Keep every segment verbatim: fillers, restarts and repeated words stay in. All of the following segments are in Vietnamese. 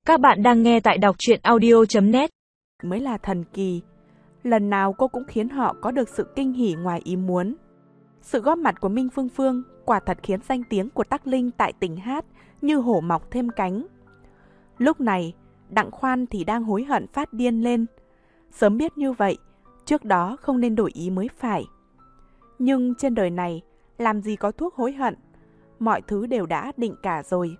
Các bạn đang nghe tại đọc truyện audio chấm net. Mới là thần kỳ. Lần nào cô cũng khiến họ có được sự kinh hỉ ngoài ý muốn. Sự góp mặt của Minh Phương Phương quả thật khiến danh tiếng của Tắc Linh tại tỉnh hát như hổ mọc thêm cánh. Lúc này, Đặng Khoan thì đang hối hận phát điên lên. Sớm biết như vậy, trước đó không nên đổi ý mới phải. Nhưng trên đời này, làm gì có thuốc hối hận, mọi thứ đều đã định cả rồi.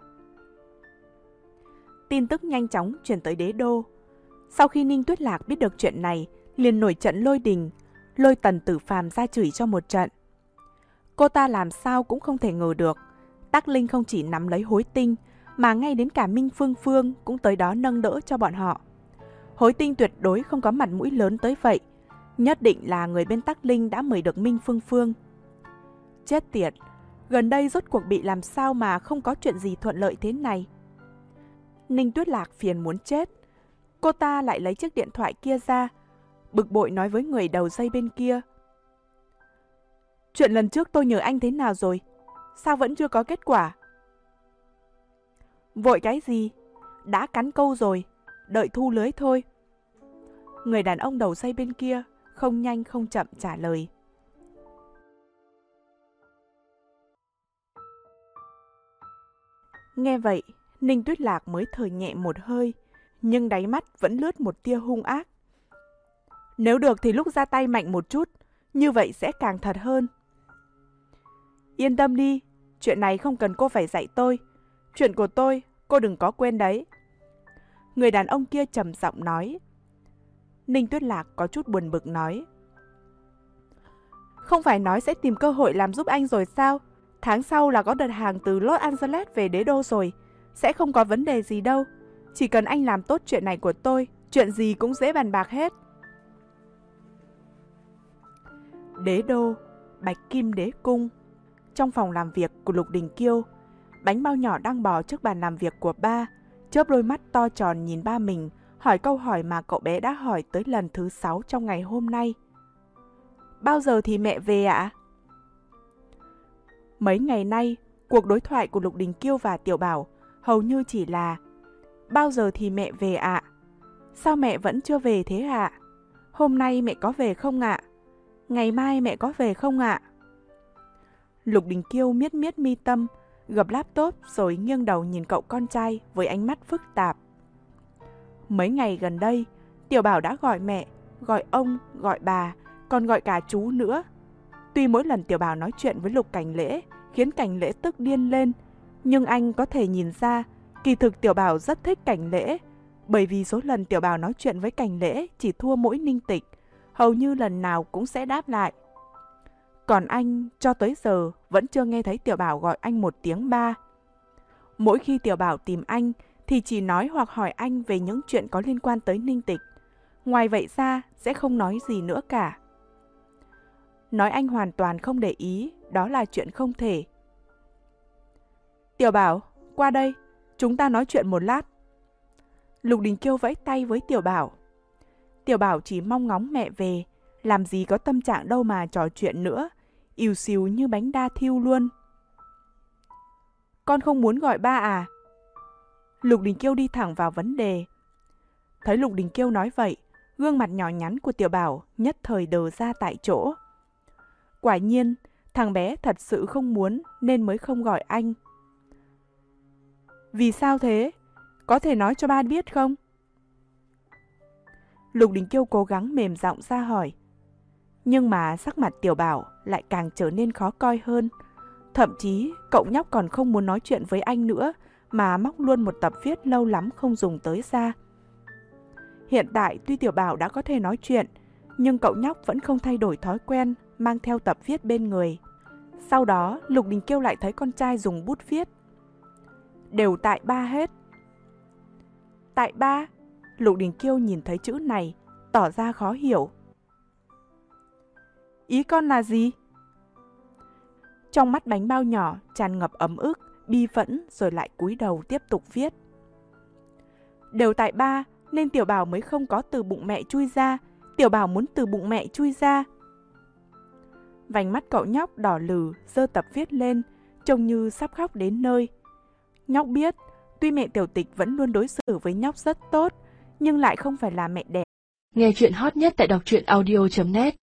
Tin tức nhanh chóng truyền tới đế đô. Sau khi Ninh Tuyết Lạc biết được chuyện này, liền nổi trận lôi đình, lôi Tần Tử Phàm ra chửi cho một trận. Cô ta làm sao cũng không thể ngờ được, Tắc Linh không chỉ nắm lấy Hối Tinh, mà ngay đến cả Minh Phương Phương cũng tới đó nâng đỡ cho bọn họ. Hối Tinh tuyệt đối không có mặt mũi lớn tới vậy, nhất định là người bên Tắc Linh đã mời được Minh Phương Phương. Chết tiệt, gần đây rốt cuộc bị làm sao mà không có chuyện gì thuận lợi thế này. Ninh Tuyết Lạc phiền muốn chết. Cô ta lại lấy chiếc điện thoại kia ra, bực bội nói với người đầu dây bên kia. Chuyện lần trước tôi nhờ anh thế nào rồi? Sao vẫn chưa có kết quả? Vội cái gì? Đã cắn câu rồi, đợi thu lưới thôi. Người đàn ông đầu dây bên kia không nhanh không chậm trả lời. Nghe vậy, Ninh Tuyết Lạc mới thở nhẹ một hơi, nhưng đáy mắt vẫn lướt một tia hung ác. Nếu được thì lúc ra tay mạnh một chút, như vậy sẽ càng thật hơn. Yên tâm đi, chuyện này không cần cô phải dạy tôi. Chuyện của tôi, cô đừng có quên đấy. Người đàn ông kia trầm giọng nói. Ninh Tuyết Lạc có chút buồn bực nói. Không phải nói sẽ tìm cơ hội làm giúp anh rồi sao? Tháng sau là có đợt hàng từ Los Angeles về đế đô rồi. Sẽ không có vấn đề gì đâu. Chỉ cần anh làm tốt chuyện này của tôi, chuyện gì cũng dễ bàn bạc hết. Đế đô, Bạch Kim Đế Cung. Trong phòng làm việc của Lục Đình Kiêu, Bánh Bao Nhỏ đang bò trước bàn làm việc của ba, chớp đôi mắt to tròn nhìn ba mình, hỏi câu hỏi mà cậu bé đã hỏi tới lần thứ sáu trong ngày hôm nay. Bao giờ thì mẹ về ạ? Mấy ngày nay, cuộc đối thoại của Lục Đình Kiêu và Tiểu Bảo hầu như chỉ là bao giờ thì mẹ về ạ? Sao mẹ vẫn chưa về thế ạ? Hôm nay mẹ có về không ạ? Ngày mai mẹ có về không ạ? Lục Đình Kiêu miết miết mi tâm, gập laptop rồi nghiêng đầu nhìn cậu con trai với ánh mắt phức tạp. Mấy ngày gần đây, Tiểu Bảo đã gọi mẹ, gọi ông, gọi bà, còn gọi cả chú nữa. Tuy mỗi lần Tiểu Bảo nói chuyện với Lục Cảnh Lễ khiến Cảnh Lễ tức điên lên, nhưng anh có thể nhìn ra, kỳ thực Tiểu Bảo rất thích Cảnh Lễ, bởi vì số lần Tiểu Bảo nói chuyện với Cảnh Lễ chỉ thua mỗi Ninh Tịch, hầu như lần nào cũng sẽ đáp lại. Còn anh, cho tới giờ, vẫn chưa nghe thấy Tiểu Bảo gọi anh một tiếng ba. Mỗi khi Tiểu Bảo tìm anh, thì chỉ nói hoặc hỏi anh về những chuyện có liên quan tới Ninh Tịch. Ngoài vậy ra, sẽ không nói gì nữa cả. Nói anh hoàn toàn không để ý, đó là chuyện không thể. Tiểu Bảo, qua đây, chúng ta nói chuyện một lát. Lục Đình Kiêu vẫy tay với Tiểu Bảo. Tiểu Bảo chỉ mong ngóng mẹ về, làm gì có tâm trạng đâu mà trò chuyện nữa, ìu xìu như bánh đa thiêu luôn. Con không muốn gọi ba à? Lục Đình Kiêu đi thẳng vào vấn đề. Thấy Lục Đình Kiêu nói vậy, gương mặt nhỏ nhắn của Tiểu Bảo nhất thời đờ ra tại chỗ. Quả nhiên, thằng bé thật sự không muốn nên mới không gọi anh. Vì sao thế? Có thể nói cho ba biết không? Lục Đình Kiêu cố gắng mềm giọng ra hỏi. Nhưng mà sắc mặt Tiểu Bảo lại càng trở nên khó coi hơn. Thậm chí cậu nhóc còn không muốn nói chuyện với anh nữa, mà móc luôn một tập viết lâu lắm không dùng tới ra. Hiện tại tuy Tiểu Bảo đã có thể nói chuyện, nhưng cậu nhóc vẫn không thay đổi thói quen mang theo tập viết bên người. Sau đó Lục Đình Kiêu lại thấy con trai dùng bút viết. Đều tại ba hết. Tại ba? Lục Đình Kiêu nhìn thấy chữ này, tỏ ra khó hiểu. Ý con là gì? Trong mắt Bánh Bao Nhỏ tràn ngập ấm ức, bi phẫn rồi lại cúi đầu tiếp tục viết. Đều tại ba nên Tiểu Bảo mới không có từ bụng mẹ chui ra. Tiểu Bảo muốn từ bụng mẹ chui ra. Vành mắt cậu nhóc đỏ lừ, giơ tập viết lên, trông như sắp khóc đến nơi. Nhóc biết, Tuy mẹ Tiểu Tịch vẫn luôn đối xử với nhóc rất tốt, nhưng lại không phải là mẹ đẻ. Nghe chuyện hot nhất tại đọc truyện audio chấm net